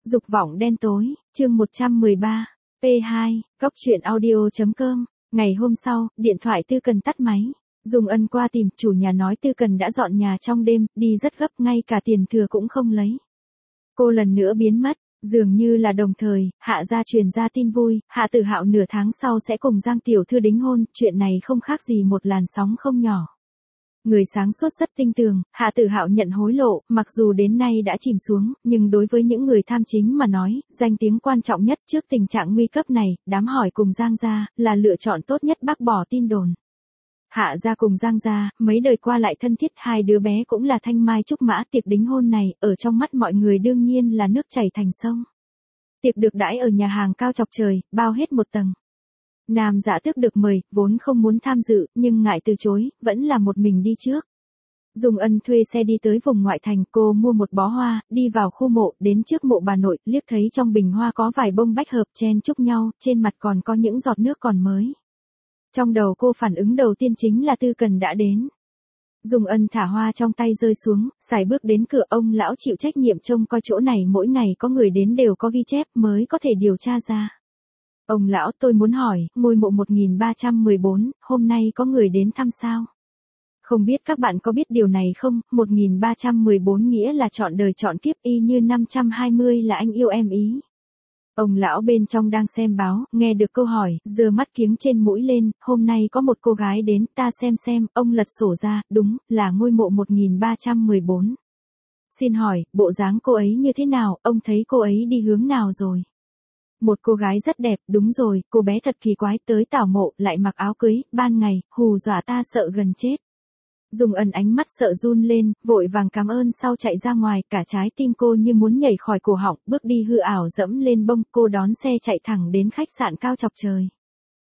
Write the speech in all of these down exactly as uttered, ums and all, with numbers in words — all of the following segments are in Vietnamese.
Dục vọng đen tối, chương một trăm mười ba, P hai, góc truyện audio.com. Ngày hôm sau, điện thoại Tư Cần tắt máy. Dung Ân qua tìm, chủ nhà nói Tư Cần đã dọn nhà trong đêm, đi rất gấp, ngay cả tiền thừa cũng không lấy. Cô lần nữa biến mất, dường như là đồng thời, Hạ gia truyền ra tin vui, Hạ Tử Hạo nửa tháng sau sẽ cùng Giang tiểu thư đính hôn, chuyện này không khác gì một làn sóng không nhỏ. Người sáng suốt rất tinh tường, Hạ Tử Hạo nhận hối lộ, mặc dù đến nay đã chìm xuống, nhưng đối với những người tham chính mà nói, danh tiếng quan trọng nhất trước tình trạng nguy cấp này, đám hỏi cùng Giang gia, là lựa chọn tốt nhất bác bỏ tin đồn. Hạ gia cùng Giang gia, mấy đời qua lại thân thiết, hai đứa bé cũng là thanh mai trúc mã, tiệc đính hôn này, ở trong mắt mọi người đương nhiên là nước chảy thành sông. Tiệc được đãi ở nhà hàng cao chọc trời, bao hết một tầng. Nam Dạ Tước được mời, vốn không muốn tham dự, nhưng ngại từ chối, vẫn là một mình đi trước. Dung Ân thuê xe đi tới vùng ngoại thành, cô mua một bó hoa, đi vào khu mộ, đến trước mộ bà nội, liếc thấy trong bình hoa có vài bông bách hợp chen chúc nhau, trên mặt còn có những giọt nước còn mới. Trong đầu cô phản ứng đầu tiên chính là Tư Cần đã đến. Dung Ân thả hoa trong tay rơi xuống, sải bước đến cửa, ông lão chịu trách nhiệm trông coi chỗ này, mỗi ngày có người đến đều có ghi chép mới có thể điều tra ra. Ông lão, tôi muốn hỏi, ngôi mộ một nghìn ba trăm mười bốn, hôm nay có người đến thăm sao? Không biết các bạn có biết điều này không, một nghìn ba trăm mười bốn nghĩa là chọn đời chọn kiếp, y như năm trăm hai mươi là anh yêu em ý. Ông lão bên trong đang xem báo, nghe được câu hỏi, giơ mắt kiếng trên mũi lên, hôm nay có một cô gái đến, ta xem xem, ông lật sổ ra, đúng, là ngôi mộ một nghìn ba trăm mười bốn. Xin hỏi, bộ dáng cô ấy như thế nào, ông thấy cô ấy đi hướng nào rồi? Một cô gái rất đẹp, đúng rồi, cô bé thật kỳ quái, tới tảo mộ, lại mặc áo cưới, ban ngày, hù dọa ta sợ gần chết. Dung Ân ánh mắt sợ run lên, vội vàng cảm ơn sau chạy ra ngoài, cả trái tim cô như muốn nhảy khỏi cổ họng, bước đi hư ảo dẫm lên bông, cô đón xe chạy thẳng đến khách sạn cao chọc trời.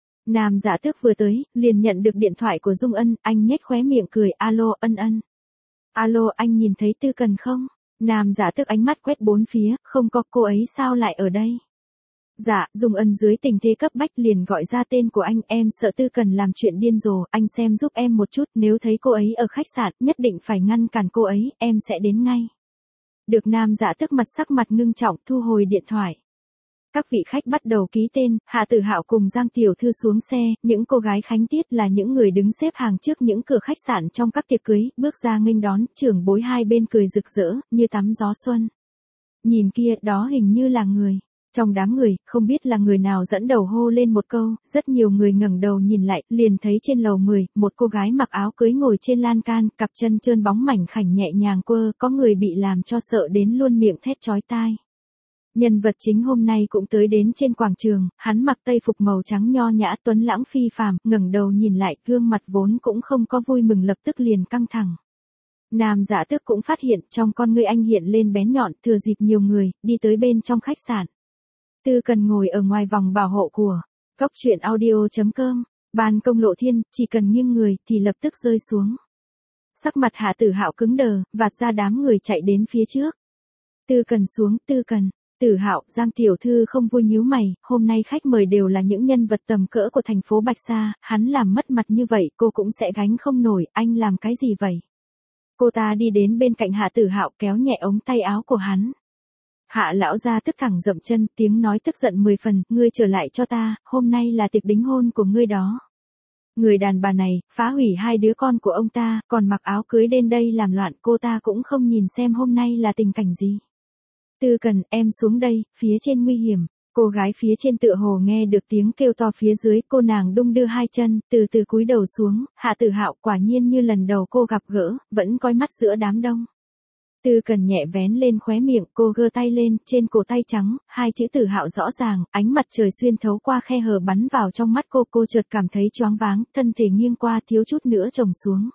Nam Dạ Tước vừa tới, liền nhận được điện thoại của Dung Ân, anh nhếch khóe miệng cười, alo, Ân Ân. Alo, anh nhìn thấy Tư Cần không? Nam Dạ Tước ánh mắt quét bốn phía, không có, cô ấy sao lại ở đây? Dạ, Dung Ân dưới tình thế cấp bách liền gọi ra tên của anh, em sợ Tư Cần làm chuyện điên rồ, anh xem giúp em một chút, nếu thấy cô ấy ở khách sạn, nhất định phải ngăn cản cô ấy, em sẽ đến ngay. Được. Nam Dạ Tước mặt sắc mặt ngưng trọng, thu hồi điện thoại. Các vị khách bắt đầu ký tên, Hạ Tử Hạo cùng Giang tiểu thư xuống xe, những cô gái khánh tiết là những người đứng xếp hàng trước những cửa khách sạn trong các tiệc cưới, bước ra nghênh đón, trưởng bối hai bên cười rực rỡ, như tắm gió xuân. Nhìn kia, đó hình như là người. Trong đám người, không biết là người nào dẫn đầu hô lên một câu, rất nhiều người ngẩng đầu nhìn lại, liền thấy trên lầu mười, một cô gái mặc áo cưới ngồi trên lan can, cặp chân trơn bóng mảnh khảnh nhẹ nhàng quơ, có người bị làm cho sợ đến luôn miệng thét chói tai. Nhân vật chính hôm nay cũng tới đến trên quảng trường, hắn mặc tây phục màu trắng nho nhã tuấn lãng phi phàm, ngẩng đầu nhìn lại, gương mặt vốn cũng không có vui mừng lập tức liền căng thẳng. Nam Dạ Tước cũng phát hiện, trong con ngươi anh hiện lên bén nhọn, thừa dịp nhiều người, đi tới bên trong khách sạn. Tư Cần ngồi ở ngoài vòng bảo hộ của góc truyện audio.com, ban công lộ thiên, chỉ cần nghiêng người thì lập tức rơi xuống. Sắc mặt Hạ Tử Hạo cứng đờ, vạt ra đám người chạy đến phía trước. Tư Cần xuống, Tư Cần, Tử Hạo, Giang tiểu thư không vui nhíu mày, hôm nay khách mời đều là những nhân vật tầm cỡ của thành phố Bạch Sa, hắn làm mất mặt như vậy, cô cũng sẽ gánh không nổi, anh làm cái gì vậy? Cô ta đi đến bên cạnh Hạ Tử Hạo kéo nhẹ ống tay áo của hắn. Hạ lão gia tức thẳng dậm chân, tiếng nói tức giận mười phần, ngươi trở lại cho ta, hôm nay là tiệc đính hôn của ngươi đó. Người đàn bà này, phá hủy hai đứa con của ông ta, còn mặc áo cưới đến đây làm loạn, cô ta cũng không nhìn xem hôm nay là tình cảnh gì. Tư Cần, em xuống đây, phía trên nguy hiểm. Cô gái phía trên tựa hồ nghe được tiếng kêu to phía dưới, cô nàng đung đưa hai chân, từ từ cúi đầu xuống, Hạ Tử Hạo quả nhiên như lần đầu cô gặp gỡ, vẫn coi mắt giữa đám đông. Tư Cần nhẹ vén lên khóe miệng, cô gơ tay lên, trên cổ tay trắng, hai chữ Tử Hạo rõ ràng, ánh mặt trời xuyên thấu qua khe hở bắn vào trong mắt cô, cô chợt cảm thấy choáng váng, thân thể nghiêng qua thiếu chút nữa chồng xuống.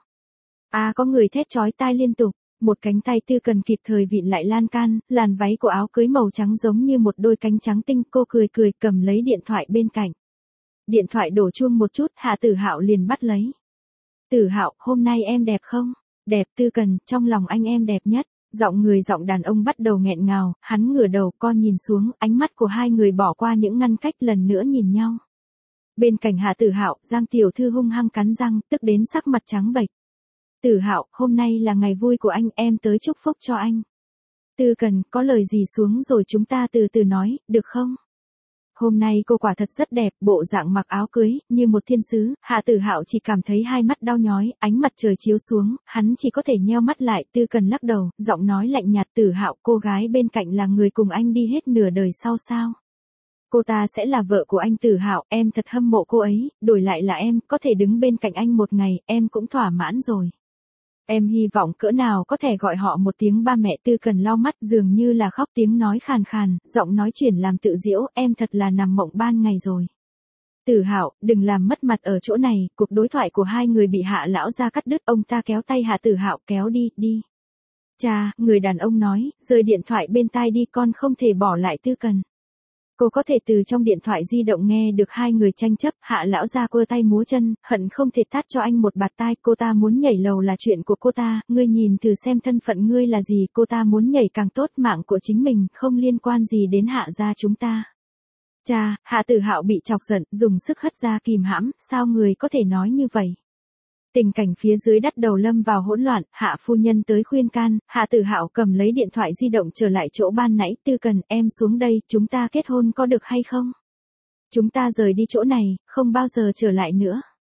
À, có người thét chói tai liên tục, một cánh tay Tư Cần kịp thời vịn lại lan can, làn váy của áo cưới màu trắng giống như một đôi cánh trắng tinh, cô cười cười cầm lấy điện thoại bên cạnh. Điện thoại đổ chuông một chút, Hạ Tử Hạo liền bắt lấy. Tử Hạo, hôm nay em đẹp không? Đẹp. Tư Cần, trong lòng anh em đẹp nhất. Giọng người giọng đàn ông bắt đầu nghẹn ngào, hắn ngửa đầu co nhìn xuống, ánh mắt của hai người bỏ qua những ngăn cách lần nữa nhìn nhau. Bên cạnh Hạ Tử Hạo, Giang tiểu thư hung hăng cắn răng, tức đến sắc mặt trắng bệch. Tử Hạo, hôm nay là ngày vui của anh, em tới chúc phúc cho anh. Tư Cần, có lời gì xuống rồi chúng ta từ từ nói, được không? Hôm nay cô quả thật rất đẹp, bộ dạng mặc áo cưới, như một thiên sứ, Hạ Tử Hạo chỉ cảm thấy hai mắt đau nhói, ánh mặt trời chiếu xuống, hắn chỉ có thể nheo mắt lại, Tư Cần lắc đầu, giọng nói lạnh nhạt, Tử Hạo, cô gái bên cạnh là người cùng anh đi hết nửa đời sau sao? Cô ta sẽ là vợ của anh Tử Hạo, em thật hâm mộ cô ấy, đổi lại là em, có thể đứng bên cạnh anh một ngày, em cũng thỏa mãn rồi. Em hy vọng cỡ nào có thể gọi họ một tiếng ba mẹ. Tư Cần lau mắt, dường như là khóc, tiếng nói khàn khàn, giọng nói chuyển làm tự giễu, em thật là nằm mộng ban ngày rồi. Tử Hạo, đừng làm mất mặt ở chỗ này. Cuộc đối thoại của hai người bị Hạ lão gia cắt đứt, ông ta kéo tay Hạ Tử Hạo, kéo đi, đi. Cha, người đàn ông nói, rời điện thoại bên tai đi, con không thể bỏ lại Tư Cần. Cô có thể từ trong điện thoại di động nghe được hai người tranh chấp, Hạ lão gia quơ tay múa chân, hận không thể tát cho anh một bạt tai, cô ta muốn nhảy lầu là chuyện của cô ta, ngươi nhìn thử xem thân phận ngươi là gì, cô ta muốn nhảy càng tốt, mạng của chính mình, không liên quan gì đến Hạ gia chúng ta. Cha, Hạ Tử Hạo bị chọc giận, dùng sức hất ra kìm hãm, sao người có thể nói như vậy? Tình cảnh phía dưới đắt đầu lâm vào hỗn loạn, Hạ phu nhân tới khuyên can, Hạ Tử Hạo cầm lấy điện thoại di động trở lại chỗ ban nãy, Tư Cần, em xuống đây, chúng ta kết hôn có được hay không? Chúng ta rời đi chỗ này, không bao giờ trở lại nữa.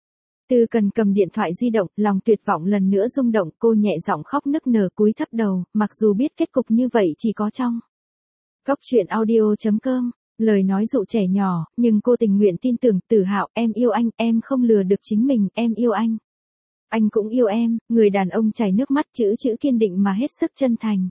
Tư Cần cầm điện thoại di động, lòng tuyệt vọng lần nữa rung động, cô nhẹ giọng khóc nức nở cúi thấp đầu, mặc dù biết kết cục như vậy chỉ có trong Góc truyện audio chấm com. Lời nói dụ trẻ nhỏ, nhưng cô tình nguyện tin tưởng, Tử Hạo, em yêu anh, em không lừa được chính mình, em yêu anh. Anh cũng yêu em, người đàn ông chảy nước mắt, chữ chữ kiên định mà hết sức chân thành.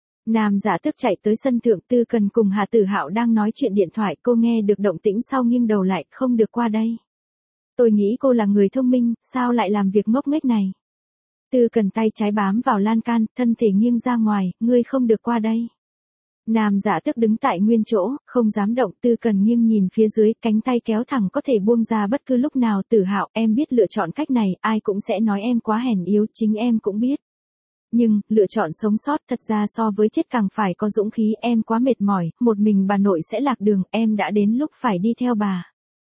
Nam giả tức chạy tới sân thượng. Tư Cần cùng Hạ Tử Hạo đang nói chuyện điện thoại, cô nghe được động tĩnh sau nghiêng đầu lại, không được qua đây. Tôi nghĩ cô là người thông minh, sao lại làm việc ngốc nghếch này? Tư Cần tay trái bám vào lan can, thân thể nghiêng ra ngoài, ngươi không được qua đây. Nam giả tức đứng tại nguyên chỗ, không dám động. Tư Cần nghiêng nhìn phía dưới, cánh tay kéo thẳng có thể buông ra bất cứ lúc nào. Tử Hạo, em biết lựa chọn cách này, ai cũng sẽ nói em quá hèn yếu, chính em cũng biết. Nhưng, lựa chọn sống sót thật ra so với chết càng phải có dũng khí, em quá mệt mỏi, một mình bà nội sẽ lạc đường, em đã đến lúc phải đi theo bà.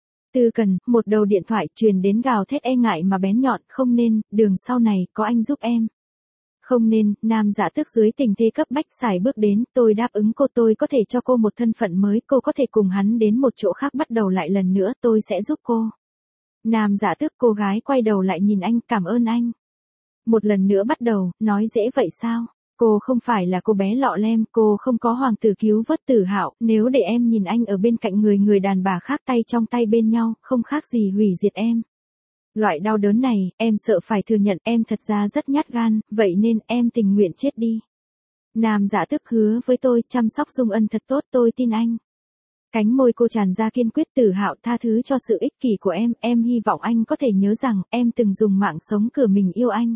Tư Cần, một đầu điện thoại truyền đến gào thét e ngại mà bén nhọn, không nên, đường sau này, có anh giúp em. Không nên, nam giả tức dưới tình thế cấp bách xài bước đến, tôi đáp ứng cô, tôi có thể cho cô một thân phận mới, cô có thể cùng hắn đến một chỗ khác bắt đầu lại lần nữa, tôi sẽ giúp cô. Nam giả tức, cô gái quay đầu lại nhìn anh, cảm ơn anh. Một lần nữa bắt đầu, nói dễ vậy sao? Cô không phải là cô bé lọ lem, cô không có hoàng tử cứu vớt Tử Hạo, nếu để em nhìn anh ở bên cạnh người người đàn bà khác tay trong tay bên nhau, không khác gì hủy diệt em. Loại đau đớn này, em sợ phải thừa nhận, em thật ra rất nhát gan, vậy nên em tình nguyện chết đi. Nam giả tức, hứa với tôi, chăm sóc Dung Ân thật tốt, tôi tin anh. Cánh môi cô tràn ra kiên quyết. Tử Hạo, tha thứ cho sự ích kỷ của em, em hy vọng anh có thể nhớ rằng, em từng dùng mạng sống cửa mình yêu anh.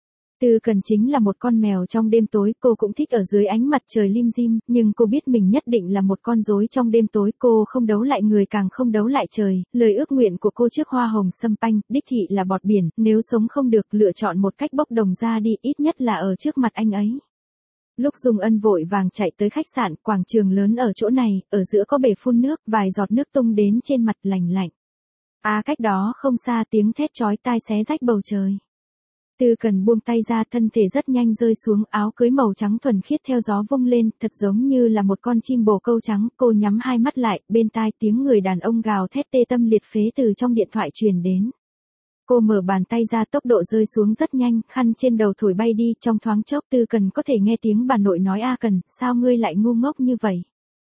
Tư Cần chính là một con mèo trong đêm tối, cô cũng thích ở dưới ánh mặt trời lim dim, nhưng cô biết mình nhất định là một con rối trong đêm tối, cô không đấu lại người càng không đấu lại trời, lời ước nguyện của cô trước hoa hồng sâm panh, đích thị là bọt biển, nếu sống không được, lựa chọn một cách bốc đồng ra đi, ít nhất là ở trước mặt anh ấy. Lúc Dung Ân vội vàng chạy tới khách sạn, quảng trường lớn ở chỗ này, ở giữa có bể phun nước, vài giọt nước tung đến trên mặt, lành lạnh. À, cách đó không xa, tiếng thét chói tai xé rách bầu trời. Tư Cần buông tay ra, thân thể rất nhanh rơi xuống, áo cưới màu trắng thuần khiết theo gió vung lên, thật giống như là một con chim bồ câu trắng, cô nhắm hai mắt lại, bên tai tiếng người đàn ông gào thét tê tâm liệt phế từ trong điện thoại truyền đến. Cô mở bàn tay ra, tốc độ rơi xuống rất nhanh, khăn trên đầu thổi bay đi, trong thoáng chốc Tư Cần có thể nghe tiếng bà nội nói, A Cần, sao ngươi lại ngu ngốc như vậy?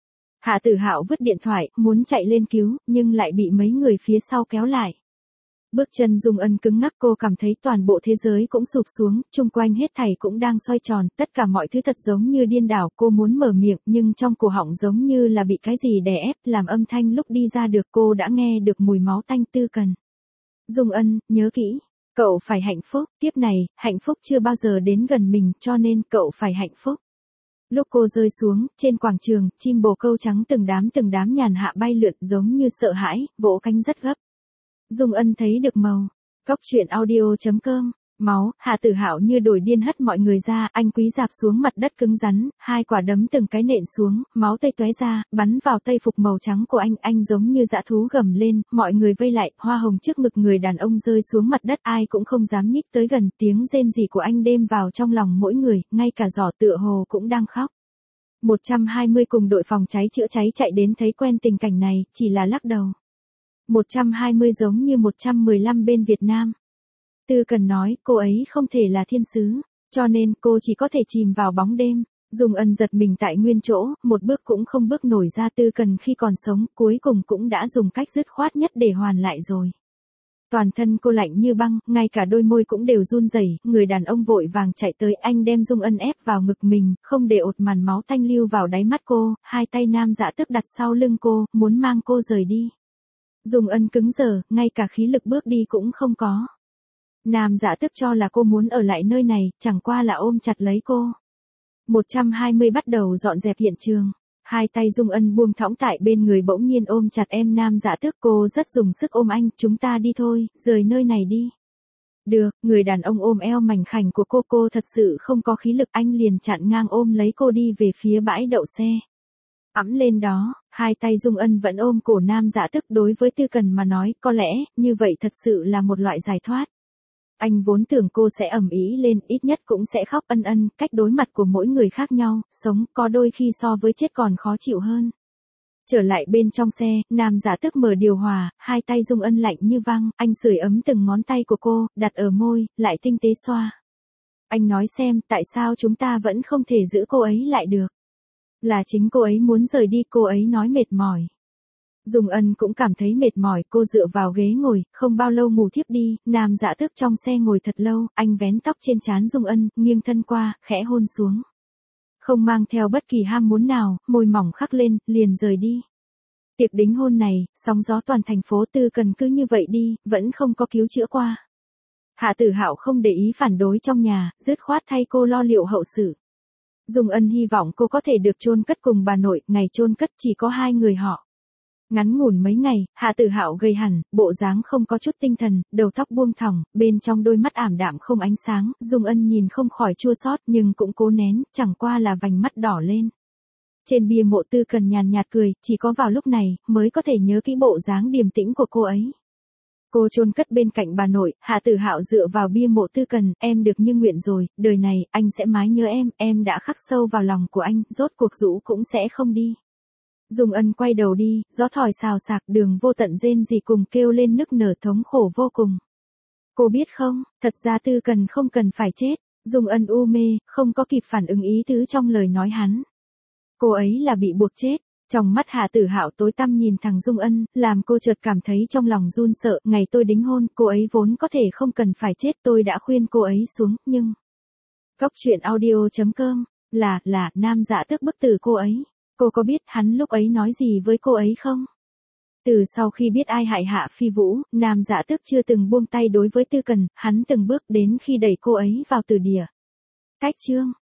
Hạ Tử Hạo vứt điện thoại, muốn chạy lên cứu, nhưng lại bị mấy người phía sau kéo lại. Bước chân Dung Ân cứng ngắc, cô cảm thấy toàn bộ thế giới cũng sụp xuống, chung quanh hết thảy cũng đang xoay tròn, tất cả mọi thứ thật giống như điên đảo, cô muốn mở miệng nhưng trong cổ họng giống như là bị cái gì đè ép, làm âm thanh lúc đi ra được, cô đã nghe được mùi máu tanh. Tư Cần. Dung Ân, nhớ kỹ, cậu phải hạnh phúc, tiếp này, hạnh phúc chưa bao giờ đến gần mình, cho nên cậu phải hạnh phúc. Lúc cô rơi xuống, trên quảng trường, chim bồ câu trắng từng đám từng đám nhàn hạ bay lượn giống như sợ hãi, vỗ cánh rất gấp. Dung Ân thấy được màu. Góc truyện audio chấm com. Máu, Hạ Tử Hạo như đuổi điên hất mọi người ra, anh quý dạp xuống mặt đất cứng rắn, hai quả đấm từng cái nện xuống, máu tây tóe ra, bắn vào tây phục màu trắng của anh, anh giống như dã thú gầm lên, mọi người vây lại, hoa hồng trước ngực người đàn ông rơi xuống mặt đất, ai cũng không dám nhích tới gần, tiếng rên rỉ của anh đêm vào trong lòng mỗi người, ngay cả giỏ tựa hồ cũng đang khóc. một trăm hai mươi cùng đội phòng cháy chữa cháy chạy đến thấy quen tình cảnh này, chỉ là lắc đầu. một trăm hai mươi giống như một trăm mười lăm bên Việt Nam. Tư Cần nói, cô ấy không thể là thiên sứ, cho nên cô chỉ có thể chìm vào bóng đêm. Dung Ân giật mình tại nguyên chỗ, một bước cũng không bước nổi ra. Tư Cần khi còn sống, cuối cùng cũng đã dùng cách dứt khoát nhất để hoàn lại rồi. Toàn thân cô lạnh như băng, ngay cả đôi môi cũng đều run rẩy. Người đàn ông vội vàng chạy tới, anh đem Dung Ân ép vào ngực mình, không để ột màn máu tanh lưu vào đáy mắt cô, hai tay nam dạ tức đặt sau lưng cô, muốn mang cô rời đi. Dung Ân cứng đờ, ngay cả khí lực bước đi cũng không có. Nam dạ tức cho là cô muốn ở lại nơi này, chẳng qua là ôm chặt lấy cô. một trăm hai mươi bắt đầu dọn dẹp hiện trường. Hai tay Dung Ân buông thõng tại bên người bỗng nhiên ôm chặt em nam dạ tức, cô rất dùng sức ôm anh, chúng ta đi thôi, rời nơi này đi. Được, người đàn ông ôm eo mảnh khảnh của cô, cô thật sự không có khí lực, anh liền chặn ngang ôm lấy cô đi về phía bãi đậu xe. Ẵm lên đó, hai tay Dung Ân vẫn ôm cổ nam dạ tức, đối với Tư Cần mà nói, có lẽ, như vậy thật sự là một loại giải thoát. Anh vốn tưởng cô sẽ ầm ĩ lên, ít nhất cũng sẽ khóc ân ân, cách đối mặt của mỗi người khác nhau, sống có đôi khi so với chết còn khó chịu hơn. Trở lại bên trong xe, nam giả tức mở điều hòa, hai tay Dung Ân lạnh như băng, anh sưởi ấm từng ngón tay của cô, đặt ở môi, lại tinh tế xoa. Anh nói xem, tại sao chúng ta vẫn không thể giữ cô ấy lại được? Là chính cô ấy muốn rời đi, cô ấy nói mệt mỏi. Dung Ân cũng cảm thấy mệt mỏi, cô dựa vào ghế ngồi, không bao lâu ngủ thiếp đi. Nam dạ tức trong xe ngồi thật lâu, anh vén tóc trên trán Dung Ân, nghiêng thân qua, khẽ hôn xuống. Không mang theo bất kỳ ham muốn nào, môi mỏng khắc lên, liền rời đi. Tiệc đính hôn này, sóng gió toàn thành phố. Tư Cần cứ như vậy đi, vẫn không có cứu chữa qua. Hạ Tử Hạo không để ý phản đối trong nhà, dứt khoát thay cô lo liệu hậu sự. Dung Ân hy vọng cô có thể được chôn cất cùng bà nội, ngày chôn cất chỉ có hai người họ. Ngắn ngủn mấy ngày, Hạ Tử Hạo gầy hẳn, bộ dáng không có chút tinh thần, đầu tóc buông thõng, bên trong đôi mắt ảm đạm không ánh sáng. Dung Ân nhìn không khỏi chua xót nhưng cũng cố nén, chẳng qua là vành mắt đỏ lên. Trên bia mộ Tư Cần nhàn nhạt cười, chỉ có vào lúc này mới có thể nhớ kỹ bộ dáng điềm tĩnh của cô ấy. Cô chôn cất bên cạnh bà nội, Hạ Tử Hạo dựa vào bia mộ Tư Cần, em được như nguyện rồi, đời này anh sẽ mãi nhớ em, em đã khắc sâu vào lòng của anh, rốt cuộc Dũ cũng sẽ không đi. Dung Ân quay đầu đi, gió thổi xào xạc, Đường Vô Tận rên rỉ cùng kêu lên nức nở thống khổ vô cùng. Cô biết không, thật ra Tư Cần không cần phải chết. Dung Ân u mê, không có kịp phản ứng ý tứ trong lời nói hắn. Cô ấy là bị buộc chết. Trong mắt Hạ Tử Hạo tối tăm nhìn thẳng Dung Ân, làm cô chợt cảm thấy trong lòng run sợ. Ngày tôi đính hôn, cô ấy vốn có thể không cần phải chết, tôi đã khuyên cô ấy xuống, nhưng... Góc truyện audio chấm com, là, là, nam dạ tức bức tử cô ấy. Cô có biết hắn lúc ấy nói gì với cô ấy không? Từ sau khi biết ai hại Hạ Phi Vũ, nam dạ tức chưa từng buông tay đối với Tư Cần, hắn từng bước đến khi đẩy cô ấy vào tử địa. Cách chương